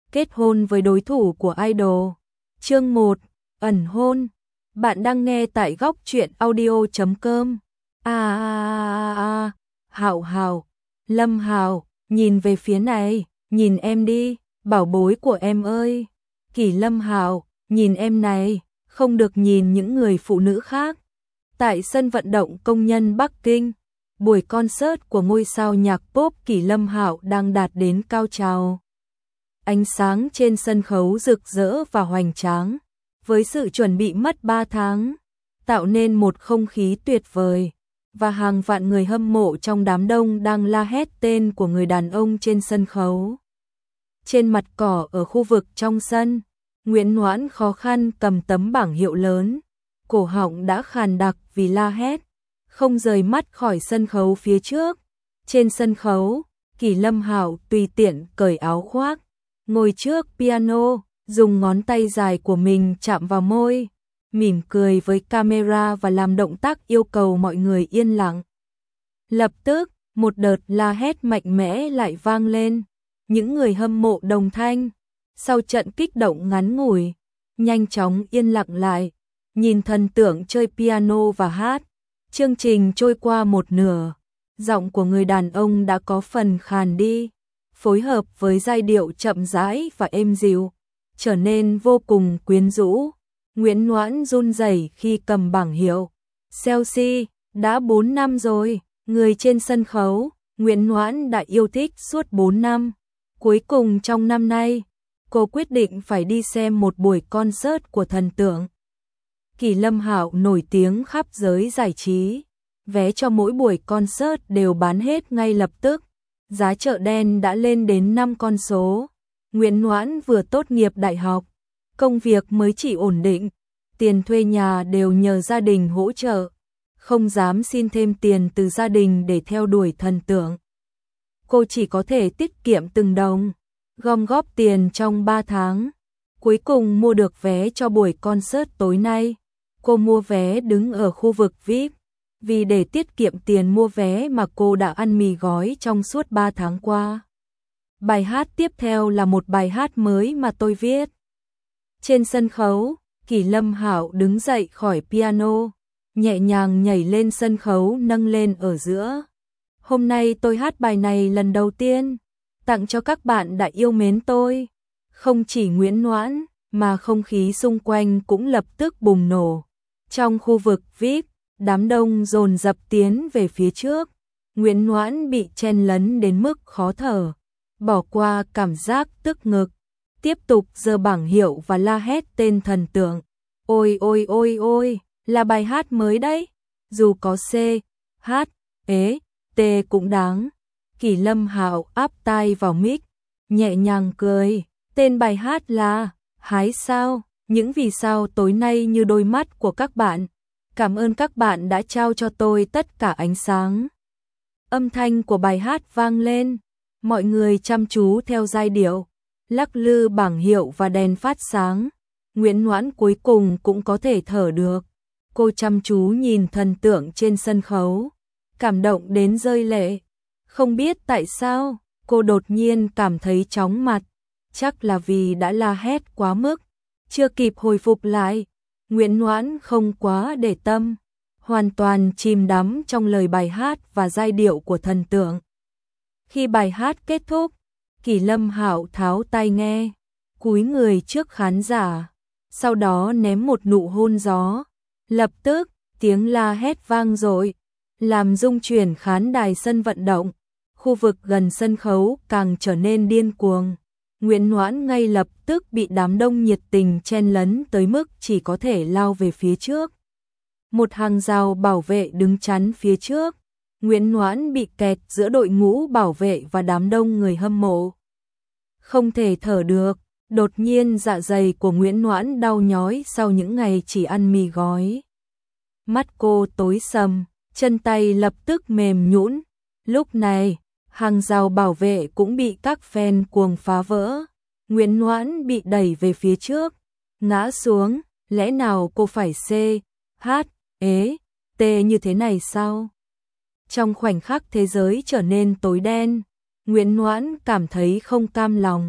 kết hôn với đối thủ của idol. Chương 1, ẩn hôn. Bạn đang nghe tại góc truyện audio.com. Hạo Hạo, Lâm Hạo, nhìn về phía này, nhìn em đi, bảo bối của em ơi. Kỷ Lâm Hạo, nhìn em này, không được nhìn những người phụ nữ khác. Tại sân vận động công nhân Bắc Kinh, buổi concert của ngôi sao nhạc pop Kỷ Lâm Hạo đang đạt đến cao trào. Ánh sáng trên sân khấu rực rỡ và hoành tráng, với sự chuẩn bị mất 3 tháng, tạo nên một không khí tuyệt vời, và hàng vạn người hâm mộ trong đám đông đang la hét tên của người đàn ông trên sân khấu. Trên mặt cỏ ở khu vực trong sân, Nguyễn Noãn khó khăn cầm tấm bảng hiệu lớn, cổ họng đã khàn đặc vì la hét, không rời mắt khỏi sân khấu phía trước. Trên sân khấu, Kỷ Lâm Hạo tùy tiện cởi áo khoác, ngồi trước piano, dùng ngón tay dài của mình chạm vào môi, mỉm cười với camera và làm động tác yêu cầu mọi người yên lặng. Lập tức, một đợt la hét mạnh mẽ lại vang lên, những người hâm mộ đồng thanh, sau trận kích động ngắn ngủi, nhanh chóng yên lặng lại, nhìn thần tượng chơi piano và hát. Chương trình trôi qua một nửa, giọng của người đàn ông đã có phần khàn đi, phối hợp với giai điệu chậm rãi và êm dịu, trở nên vô cùng quyến rũ. Nguyễn Noãn run rẩy khi cầm bảng hiệu. Chelsea, đã 4 năm rồi, người trên sân khấu, Nguyễn Noãn đã yêu thích suốt 4 năm. Cuối cùng trong năm nay, cô quyết định phải đi xem một buổi concert của thần tượng Kỷ Lâm Hạo nổi tiếng khắp giới giải trí. Vé cho mỗi buổi concert đều bán hết ngay lập tức. Giá chợ đen đã lên đến 5 con số. Nguyễn Noãn vừa tốt nghiệp đại học, công việc mới chỉ ổn định, tiền thuê nhà đều nhờ gia đình hỗ trợ, không dám xin thêm tiền từ gia đình để theo đuổi thần tượng. Cô chỉ có thể tiết kiệm từng đồng, gom góp tiền trong 3 tháng, cuối cùng mua được vé cho buổi concert tối nay. Cô mua vé đứng ở khu vực VIP, vì để tiết kiệm tiền mua vé mà cô đã ăn mì gói trong suốt 3 tháng qua. Bài hát tiếp theo là một bài hát mới mà tôi viết. Trên sân khấu, Kỷ Lâm Hạo đứng dậy khỏi piano, nhẹ nhàng nhảy lên sân khấu nâng lên ở giữa. Hôm nay tôi hát bài này lần đầu tiên, tặng cho các bạn đã yêu mến tôi. Không chỉ Nguyễn Noãn, mà không khí xung quanh cũng lập tức bùng nổ. Trong khu vực VIP, đám đông dồn dập tiến về phía trước. Nguyễn Noãn bị chen lấn đến mức khó thở, bỏ qua cảm giác tức ngực, tiếp tục giơ bảng hiệu và la hét tên thần tượng. Ôi ôi ôi ôi, là bài hát mới đấy, dù có C, H, E, T cũng đáng. Kỷ Lâm Hạo áp tai vào mic, nhẹ nhàng cười, tên bài hát là Hái Sao, những vì sao tối nay như đôi mắt của các bạn. Cảm ơn các bạn đã trao cho tôi tất cả ánh sáng. Âm thanh của bài hát vang lên, mọi người chăm chú theo giai điệu, lắc lư bảng hiệu và đèn phát sáng. Nguyễn Noãn cuối cùng cũng có thể thở được. Cô chăm chú nhìn thần tượng trên sân khấu, cảm động đến rơi lệ. Không biết tại sao, cô đột nhiên cảm thấy chóng mặt, chắc là vì đã la hét quá mức, chưa kịp hồi phục lại. Nguyễn Noãn không quá để tâm, hoàn toàn chìm đắm trong lời bài hát và giai điệu của thần tượng. Khi bài hát kết thúc, Kỷ Lâm Hạo tháo tai nghe, cúi người trước khán giả, sau đó ném một nụ hôn gió. Lập tức, tiếng la hét vang dội, làm rung chuyển khán đài sân vận động. Khu vực gần sân khấu càng trở nên điên cuồng. Nguyễn Noãn ngay lập tức bị đám đông nhiệt tình chen lấn tới mức chỉ có thể lao về phía trước. Một hàng rào bảo vệ đứng chắn phía trước. Nguyễn Noãn bị kẹt giữa đội ngũ bảo vệ và đám đông người hâm mộ. Không thể thở được, đột nhiên dạ dày của Nguyễn Noãn đau nhói sau những ngày chỉ ăn mì gói. Mắt cô tối sầm, chân tay lập tức mềm nhũn. Lúc này, hàng rào bảo vệ cũng bị các fan cuồng phá vỡ. Nguyễn Noãn bị đẩy về phía trước, ngã xuống. Lẽ nào cô phải C, H, E, T như thế này sao? Trong khoảnh khắc thế giới trở nên tối đen, Nguyễn Noãn cảm thấy không cam lòng.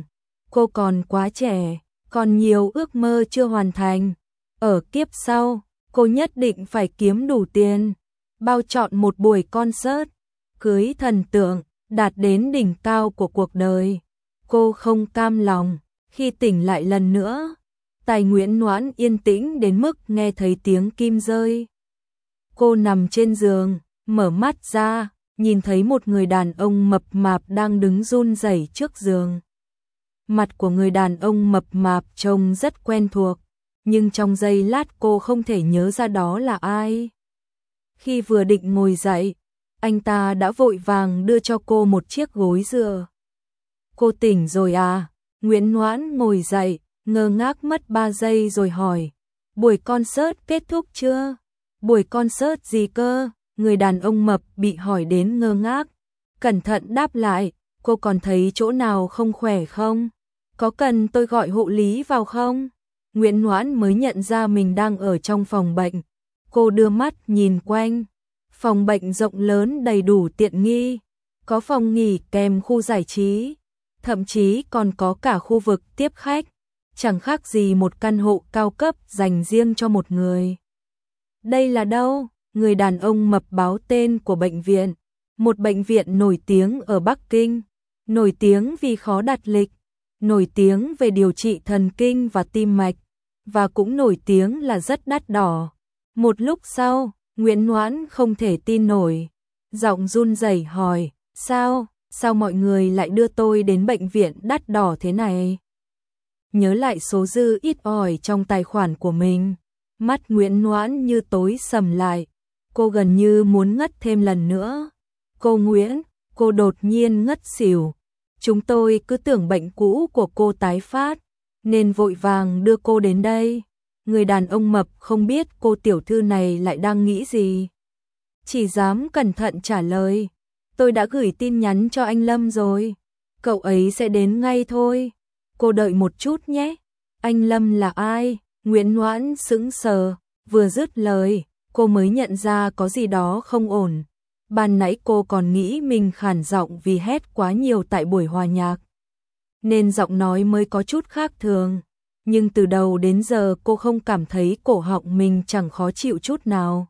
cô còn quá trẻ, còn nhiều ước mơ chưa hoàn thành. Ở kiếp sau, cô nhất định phải kiếm đủ tiền, bao trọn một buổi concert, cưới thần tượng, đạt đến đỉnh cao của cuộc đời. Cô không cam lòng, khi tỉnh lại lần nữa, tai Nguyễn Noãn yên tĩnh đến mức nghe thấy tiếng kim rơi. Cô nằm trên giường, mở mắt ra, nhìn thấy một người đàn ông mập mạp đang đứng run rẩy trước giường. Mặt của người đàn ông mập mạp trông rất quen thuộc, nhưng trong giây lát cô không thể nhớ ra đó là ai. Khi vừa định ngồi dậy, anh ta đã vội vàng đưa cho cô một chiếc gối dựa. Cô tỉnh rồi à? Nguyễn Noãn ngồi dậy, ngơ ngác mất 3 giây rồi hỏi. Buổi concert kết thúc chưa? Buổi concert gì cơ? Người đàn ông mập bị hỏi đến ngơ ngác. Cẩn thận đáp lại, cô còn thấy chỗ nào không khỏe không? Có cần tôi gọi hộ lý vào không? Nguyễn Noãn mới nhận ra mình đang ở trong phòng bệnh. Cô đưa mắt nhìn quanh. Phòng bệnh rộng lớn đầy đủ tiện nghi. Có phòng nghỉ kèm khu giải trí. Thậm chí còn có cả khu vực tiếp khách. Chẳng khác gì một căn hộ cao cấp dành riêng cho một người. Đây là đâu? Người đàn ông mập báo tên của bệnh viện. Một bệnh viện nổi tiếng ở Bắc Kinh. Nổi tiếng vì khó đặt lịch. Nổi tiếng về điều trị thần kinh và tim mạch. Và cũng nổi tiếng là rất đắt đỏ. Một lúc sau, Nguyễn Noãn không thể tin nổi. Giọng run rẩy hỏi, sao mọi người lại đưa tôi đến bệnh viện đắt đỏ thế này? Nhớ lại số dư ít ỏi trong tài khoản của mình. Mắt Nguyễn Noãn như tối sầm lại. Cô gần như muốn ngất thêm lần nữa. Cô Nguyễn, cô đột nhiên ngất xỉu. Chúng tôi cứ tưởng bệnh cũ của cô tái phát, nên vội vàng đưa cô đến đây. Người đàn ông mập không biết cô tiểu thư này lại đang nghĩ gì. Chỉ dám cẩn thận trả lời. Tôi đã gửi tin nhắn cho anh Lâm rồi. Cậu ấy sẽ đến ngay thôi. Cô đợi một chút nhé. Anh Lâm là ai? Nguyễn Noãn sững sờ. Vừa dứt lời, cô mới nhận ra có gì đó không ổn. Ban nãy cô còn nghĩ mình khản giọng vì hét quá nhiều tại buổi hòa nhạc, nên giọng nói mới có chút khác thường. Nhưng từ đầu đến giờ cô không cảm thấy cổ họng mình chẳng khó chịu chút nào.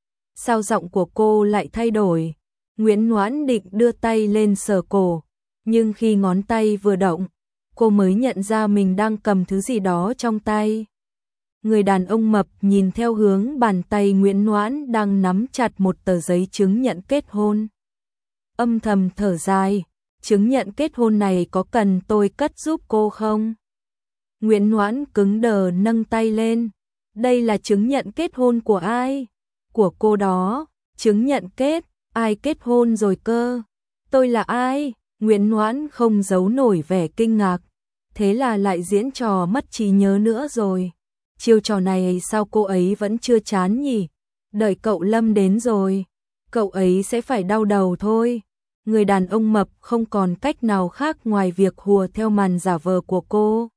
Sao giọng của cô lại thay đổi? Nguyễn Noãn định đưa tay lên sờ cổ, nhưng khi ngón tay vừa động, cô mới nhận ra mình đang cầm thứ gì đó trong tay. Người đàn ông mập nhìn theo hướng bàn tay Nguyễn Noãn đang nắm chặt một tờ giấy chứng nhận kết hôn. Âm thầm thở dài, chứng nhận kết hôn này có cần tôi cất giúp cô không? Nguyễn Noãn cứng đờ nâng tay lên. Đây là chứng nhận kết hôn của ai? Của cô đó. Chứng nhận kết, ai kết hôn rồi cơ? Tôi là ai? Nguyễn Noãn không giấu nổi vẻ kinh ngạc. Thế là lại diễn trò mất trí nhớ nữa rồi. Chiêu trò này sao cô ấy vẫn chưa chán nhỉ? Đợi cậu Lâm đến rồi, cậu ấy sẽ phải đau đầu thôi. Người đàn ông mập không còn cách nào khác ngoài việc hùa theo màn giả vờ của cô.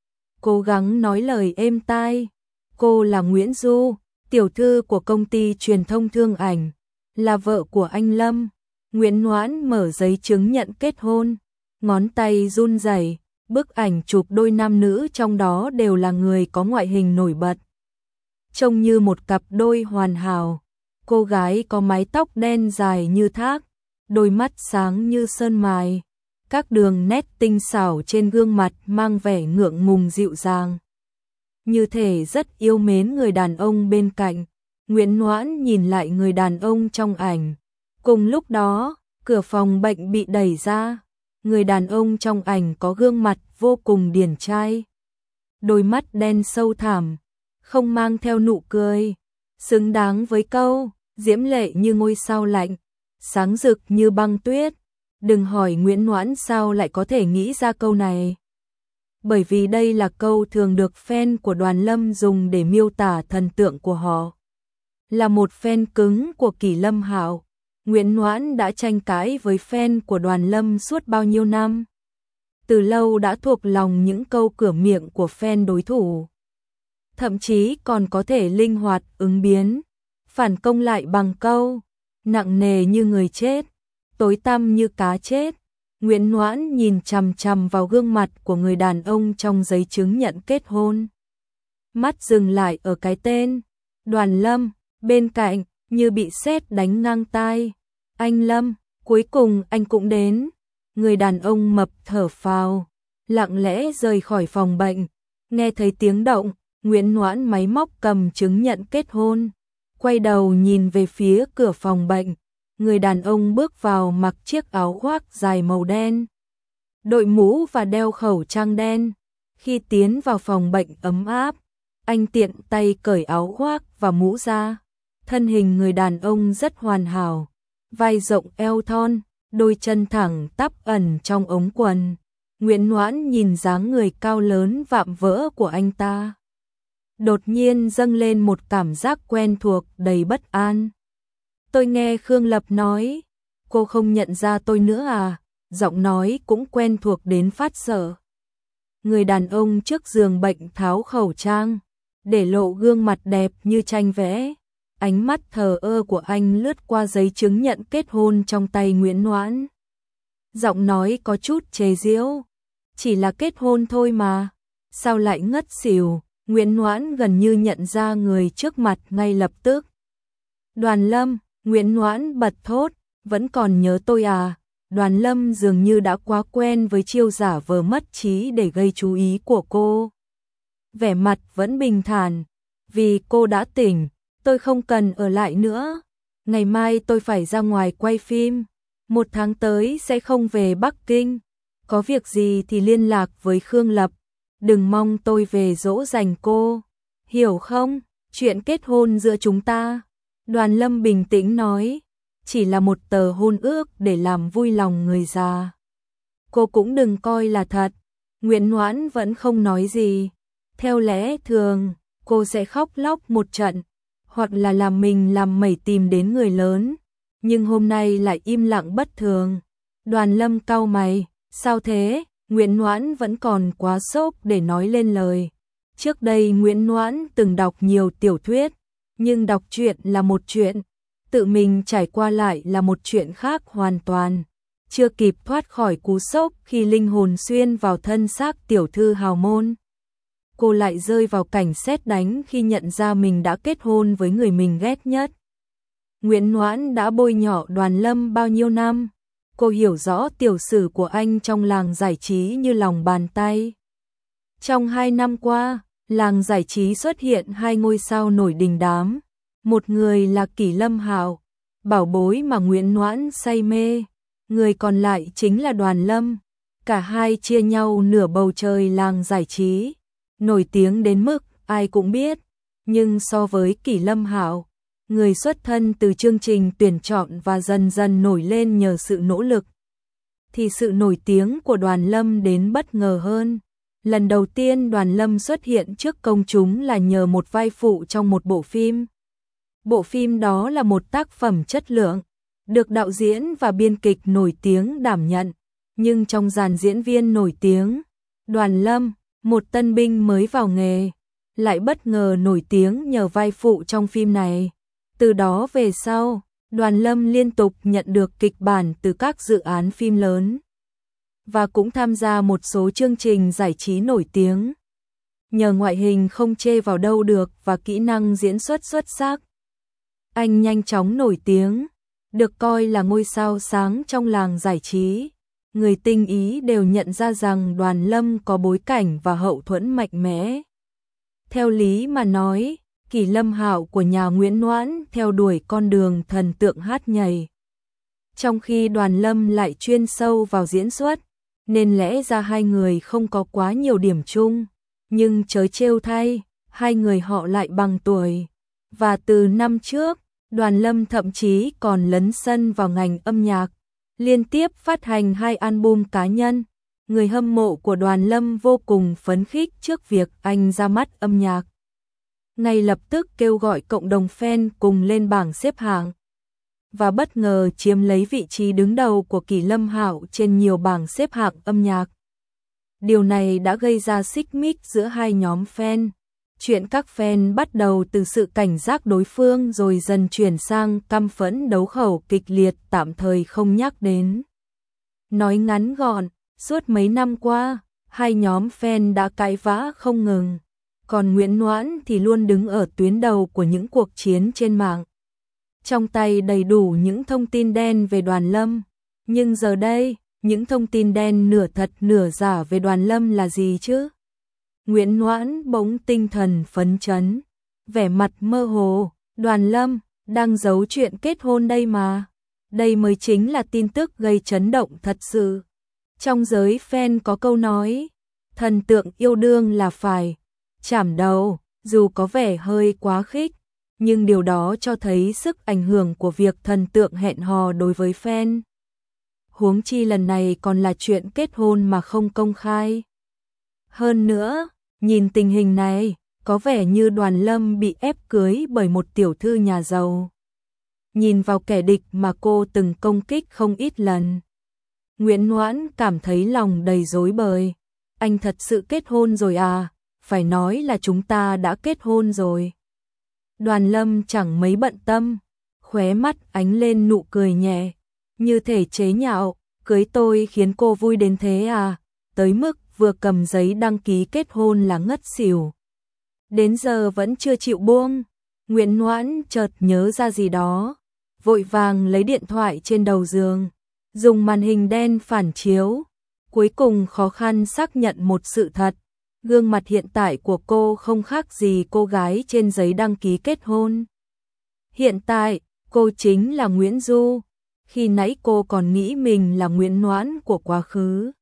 Cố gắng nói lời êm tai. Cô là Nguyễn Du, tiểu thư của công ty truyền thông Thương Ảnh, là vợ của anh Lâm. Nguyễn Noãn mở giấy chứng nhận kết hôn, ngón tay run rẩy. Bức ảnh chụp đôi nam nữ trong đó đều là người có ngoại hình nổi bật. Trông như một cặp đôi hoàn hảo. Cô gái có mái tóc đen dài như thác, đôi mắt sáng như sơn mài. Các đường nét tinh xảo trên gương mặt mang vẻ ngượng ngùng dịu dàng. Như thể rất yêu mến người đàn ông bên cạnh. Nguyễn Noãn nhìn lại người đàn ông trong ảnh. Cùng lúc đó, cửa phòng bệnh bị đẩy ra. Người đàn ông trong ảnh có gương mặt vô cùng điển trai. Đôi mắt đen sâu thẳm, không mang theo nụ cười. Xứng đáng với câu, diễm lệ như ngôi sao lạnh, sáng rực như băng tuyết. Đừng hỏi Nguyễn Noãn sao lại có thể nghĩ ra câu này. Bởi vì đây là câu thường được fan của Đoàn Lâm dùng để miêu tả thần tượng của họ. Là một fan cứng của Kỷ Lâm Hạo, Nguyễn Noãn đã tranh cãi với fan của Đoàn Lâm suốt bao nhiêu năm. Từ lâu đã thuộc lòng những câu cửa miệng của fan đối thủ. Thậm chí còn có thể linh hoạt ứng biến, phản công lại bằng câu nặng nề như người chết, tối tăm như cá chết. Nguyễn Noãn nhìn chằm chằm vào gương mặt của người đàn ông trong giấy chứng nhận kết hôn. Mắt dừng lại ở cái tên Đoàn Lâm, bên cạnh như bị sét đánh ngang tai. Anh Lâm, cuối cùng anh cũng đến. Người đàn ông mập thở phào, lặng lẽ rời khỏi phòng bệnh. Nghe thấy tiếng động, Nguyễn Noãn máy móc cầm chứng nhận kết hôn, quay đầu nhìn về phía cửa phòng bệnh. Người đàn ông bước vào mặc chiếc áo khoác dài màu đen, đội mũ và đeo khẩu trang đen. Khi tiến vào phòng bệnh ấm áp, anh tiện tay cởi áo khoác và mũ ra. Thân hình người đàn ông rất hoàn hảo, vai rộng eo thon, đôi chân thẳng tắp ẩn trong ống quần. Nguyễn Noãn nhìn dáng người cao lớn vạm vỡ của anh ta, đột nhiên dâng lên một cảm giác quen thuộc đầy bất an. Tôi nghe Khương Lập nói, cô không nhận ra tôi nữa à? Giọng nói cũng quen thuộc đến phát sợ. Người đàn ông trước giường bệnh tháo khẩu trang, để lộ gương mặt đẹp như tranh vẽ. Ánh mắt thờ ơ của anh lướt qua giấy chứng nhận kết hôn trong tay Nguyễn Noãn. Giọng nói có chút chế giễu. Chỉ là kết hôn thôi mà, sao lại ngất xỉu? Nguyễn Noãn gần như nhận ra người trước mặt ngay lập tức. Đoàn Lâm, Nguyễn Noãn bật thốt, vẫn còn nhớ tôi à? Đoàn Lâm dường như đã quá quen với chiêu giả vờ mất trí để gây chú ý của cô. Vẻ mặt vẫn bình thản, vì cô đã tỉnh, tôi không cần ở lại nữa. Ngày mai tôi phải ra ngoài quay phim, 1 tháng tới sẽ không về Bắc Kinh. Có việc gì thì liên lạc với Khương Lập, đừng mong tôi về dỗ dành cô, hiểu không? Chuyện kết hôn giữa chúng ta, Đoàn Lâm bình tĩnh nói, chỉ là một tờ hôn ước để làm vui lòng người già. Cô cũng đừng coi là thật. Nguyễn Noãn vẫn không nói gì. Theo lẽ thường, cô sẽ khóc lóc một trận, hoặc là làm mình làm mẩy tìm đến người lớn. Nhưng hôm nay lại im lặng bất thường. Đoàn Lâm cau mày, sao thế? Nguyễn Noãn vẫn còn quá sốc để nói lên lời. Trước đây Nguyễn Noãn từng đọc nhiều tiểu thuyết, nhưng đọc truyện là một chuyện, tự mình trải qua lại là một chuyện khác hoàn toàn. Chưa kịp thoát khỏi cú sốc khi linh hồn xuyên vào thân xác tiểu thư hào môn, cô lại rơi vào cảnh sét đánh khi nhận ra mình đã kết hôn với người mình ghét nhất. Nguyễn Noãn đã bôi nhọ Đoàn Lâm bao nhiêu năm, cô hiểu rõ tiểu sử của anh trong làng giải trí như lòng bàn tay. Trong 2 năm qua, làng giải trí xuất hiện 2 ngôi sao nổi đình đám. Một người là Kỷ Lâm Hạo, bảo bối mà Nguyễn Noãn say mê. Người còn lại chính là Đoàn Lâm. Cả hai chia nhau nửa bầu trời làng giải trí, nổi tiếng đến mức ai cũng biết. Nhưng so với Kỷ Lâm Hạo, người xuất thân từ chương trình tuyển chọn và dần dần nổi lên nhờ sự nỗ lực, thì sự nổi tiếng của Đoàn Lâm đến bất ngờ hơn. Lần đầu tiên Đoàn Lâm xuất hiện trước công chúng là nhờ một vai phụ trong một bộ phim. Bộ phim đó là một tác phẩm chất lượng, được đạo diễn và biên kịch nổi tiếng đảm nhận. Nhưng trong dàn diễn viên nổi tiếng, Đoàn Lâm, một tân binh mới vào nghề, lại bất ngờ nổi tiếng nhờ vai phụ trong phim này. Từ đó về sau, Đoàn Lâm liên tục nhận được kịch bản từ các dự án phim lớn, và cũng tham gia một số chương trình giải trí nổi tiếng. Nhờ ngoại hình không chê vào đâu được và kỹ năng diễn xuất xuất sắc, anh nhanh chóng nổi tiếng, được coi là ngôi sao sáng trong làng giải trí. Người tinh ý đều nhận ra rằng Đoàn Lâm có bối cảnh và hậu thuẫn mạnh mẽ. Theo lý mà nói, Kỷ Lâm Hạo của nhà Nguyễn Noãn theo đuổi con đường thần tượng hát nhảy, trong khi Đoàn Lâm lại chuyên sâu vào diễn xuất, nên lẽ ra hai người không có quá nhiều điểm chung. Nhưng trớ trêu thay, hai người họ lại bằng tuổi. Và từ năm trước, Đoàn Lâm thậm chí còn lấn sân vào ngành âm nhạc, liên tiếp phát hành 2 album cá nhân. Người hâm mộ của Đoàn Lâm vô cùng phấn khích trước việc anh ra mắt âm nhạc, ngay lập tức kêu gọi cộng đồng fan cùng lên bảng xếp hạng, và bất ngờ chiếm lấy vị trí đứng đầu của Kỷ Lâm Hạo trên nhiều bảng xếp hạng âm nhạc. Điều này đã gây ra xích mích giữa hai nhóm fan. Chuyện các fan bắt đầu từ sự cảnh giác đối phương rồi dần chuyển sang căm phẫn đấu khẩu kịch liệt tạm thời không nhắc đến. Nói ngắn gọn, suốt mấy năm qua, hai nhóm fan đã cãi vã không ngừng. Còn Nguyễn Noãn thì luôn đứng ở tuyến đầu của những cuộc chiến trên mạng. Trong tay đầy đủ những thông tin đen về Đoàn Lâm. Nhưng giờ đây, những thông tin đen nửa thật nửa giả về Đoàn Lâm là gì chứ? Nguyễn Noãn bỗng tinh thần phấn chấn, vẻ mặt mơ hồ, Đoàn Lâm đang giấu chuyện kết hôn đây mà. Đây mới chính là tin tức gây chấn động thật sự. Trong giới fan có câu nói, thần tượng yêu đương là phải chảm đầu, dù có vẻ hơi quá khích, nhưng điều đó cho thấy sức ảnh hưởng của việc thần tượng hẹn hò đối với fan. Huống chi lần này còn là chuyện kết hôn mà không công khai. Hơn nữa, nhìn tình hình này, có vẻ như Đoàn Lâm bị ép cưới bởi một tiểu thư nhà giàu. Nhìn vào kẻ địch mà cô từng công kích không ít lần. Nguyễn Noãn cảm thấy lòng đầy rối bời. Anh thật sự kết hôn rồi à? Phải nói là chúng ta đã kết hôn rồi. Đoàn Lâm chẳng mấy bận tâm, khóe mắt ánh lên nụ cười nhẹ, như thể chế nhạo, cưới tôi khiến cô vui đến thế à? Tới mức vừa cầm giấy đăng ký kết hôn là ngất xỉu. Đến giờ vẫn chưa chịu buông. Nguyễn Noãn chợt nhớ ra gì đó, vội vàng lấy điện thoại trên đầu giường, dùng màn hình đen phản chiếu, cuối cùng khó khăn xác nhận một sự thật. Gương mặt hiện tại của cô không khác gì cô gái trên giấy đăng ký kết hôn. Hiện tại, cô chính là Nguyễn Du. Khi nãy cô còn nghĩ mình là Nguyễn Noãn của quá khứ.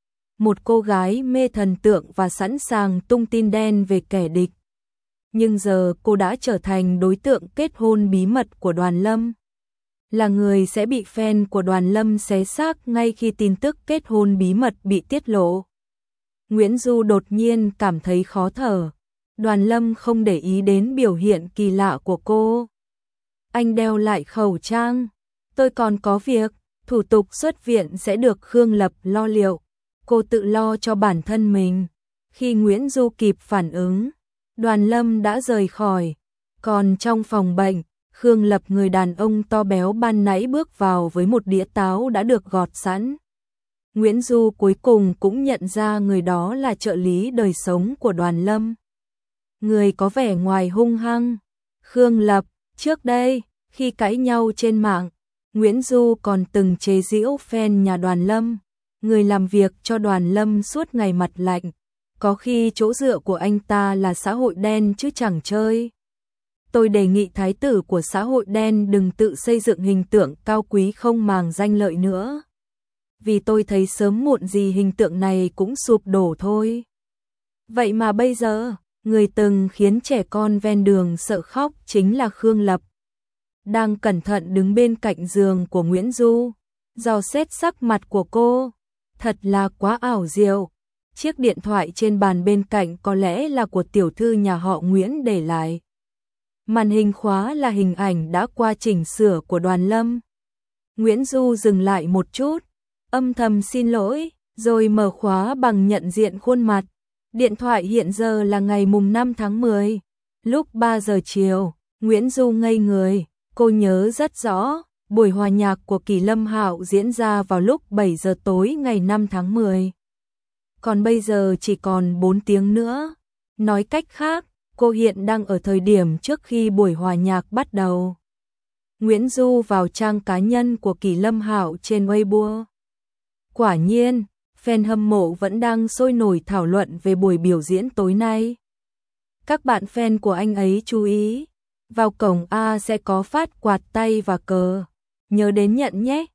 Một cô gái mê thần tượng và sẵn sàng tung tin đen về kẻ địch. Nhưng giờ cô đã trở thành đối tượng kết hôn bí mật của Đoàn Lâm. Là người sẽ bị fan của Đoàn Lâm xé xác ngay khi tin tức kết hôn bí mật bị tiết lộ. Nguyễn Du đột nhiên cảm thấy khó thở. Đoàn Lâm không để ý đến biểu hiện kỳ lạ của cô. Anh đeo lại khẩu trang. Tôi còn có việc, thủ tục xuất viện sẽ được Khương Lập lo liệu. Cô tự lo cho bản thân mình. Khi Nguyễn Du kịp phản ứng, Đoàn Lâm đã rời khỏi. Còn trong phòng bệnh, Khương Lập, người đàn ông to béo ban nãy, bước vào với một đĩa táo đã được gọt sẵn. Nguyễn Du cuối cùng cũng nhận ra người đó là trợ lý đời sống của Đoàn Lâm. Người có vẻ ngoài hung hăng. Khương Lập, trước đây, khi cãi nhau trên mạng, Nguyễn Du còn từng chế giễu fan nhà Đoàn Lâm. Người làm việc cho Đoàn Lâm suốt ngày mặt lạnh. Có khi chỗ dựa của anh ta là xã hội đen chứ chẳng chơi. Tôi đề nghị thái tử của xã hội đen đừng tự xây dựng hình tượng cao quý không màng danh lợi nữa. Vì tôi thấy sớm muộn gì hình tượng này cũng sụp đổ thôi. Vậy mà bây giờ, người từng khiến trẻ con ven đường sợ khóc chính là Khương Lập. Đang cẩn thận đứng bên cạnh giường của Nguyễn Du, dò xét sắc mặt của cô. Thật là quá ảo diệu. Chiếc điện thoại trên bàn bên cạnh có lẽ là của tiểu thư nhà họ Nguyễn để lại. Màn hình khóa là hình ảnh đã qua chỉnh sửa của Đoàn Lâm. Nguyễn Du dừng lại một chút, âm thầm xin lỗi, rồi mở khóa bằng nhận diện khuôn mặt. Điện thoại hiện giờ là ngày mùng 5 tháng 10, lúc 3 giờ chiều. Nguyễn Du ngây người, cô nhớ rất rõ, buổi hòa nhạc của Kỳ Lâm Hạo diễn ra vào lúc 7 giờ tối ngày 5 tháng 10. Còn bây giờ chỉ còn 4 tiếng nữa. Nói cách khác, cô hiện đang ở thời điểm trước khi buổi hòa nhạc bắt đầu. Nguyễn Du vào trang cá nhân của Kỳ Lâm Hạo trên Weibo. Quả nhiên, fan hâm mộ vẫn đang sôi nổi thảo luận về buổi biểu diễn tối nay. Các bạn fan của anh ấy chú ý, vào cổng A sẽ có phát quạt tay và cờ. Nhớ đến nhận nhé.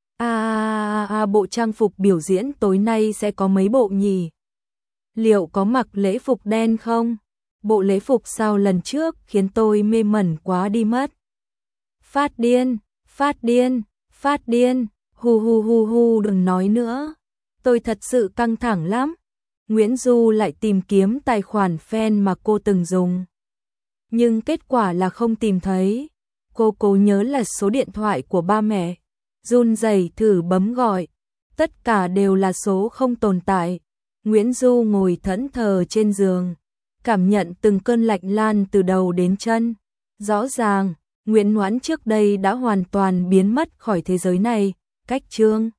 Bộ trang phục biểu diễn tối nay sẽ có mấy bộ nhỉ? Liệu có mặc lễ phục đen không? Bộ lễ phục sao lần trước khiến tôi mê mẩn quá đi mất. Phát điên, phát điên, phát điên, hu đừng nói nữa. Tôi thật sự căng thẳng lắm. Nguyễn Du lại tìm kiếm tài khoản fan mà cô từng dùng. Nhưng kết quả là không tìm thấy. Cô cố nhớ là số điện thoại của ba mẹ. Run rẩy thử bấm gọi. Tất cả đều là số không tồn tại. Nguyễn Du ngồi thẫn thờ trên giường, cảm nhận từng cơn lạnh lan từ đầu đến chân. Rõ ràng, Nguyễn Noãn trước đây đã hoàn toàn biến mất khỏi thế giới này. Cách chương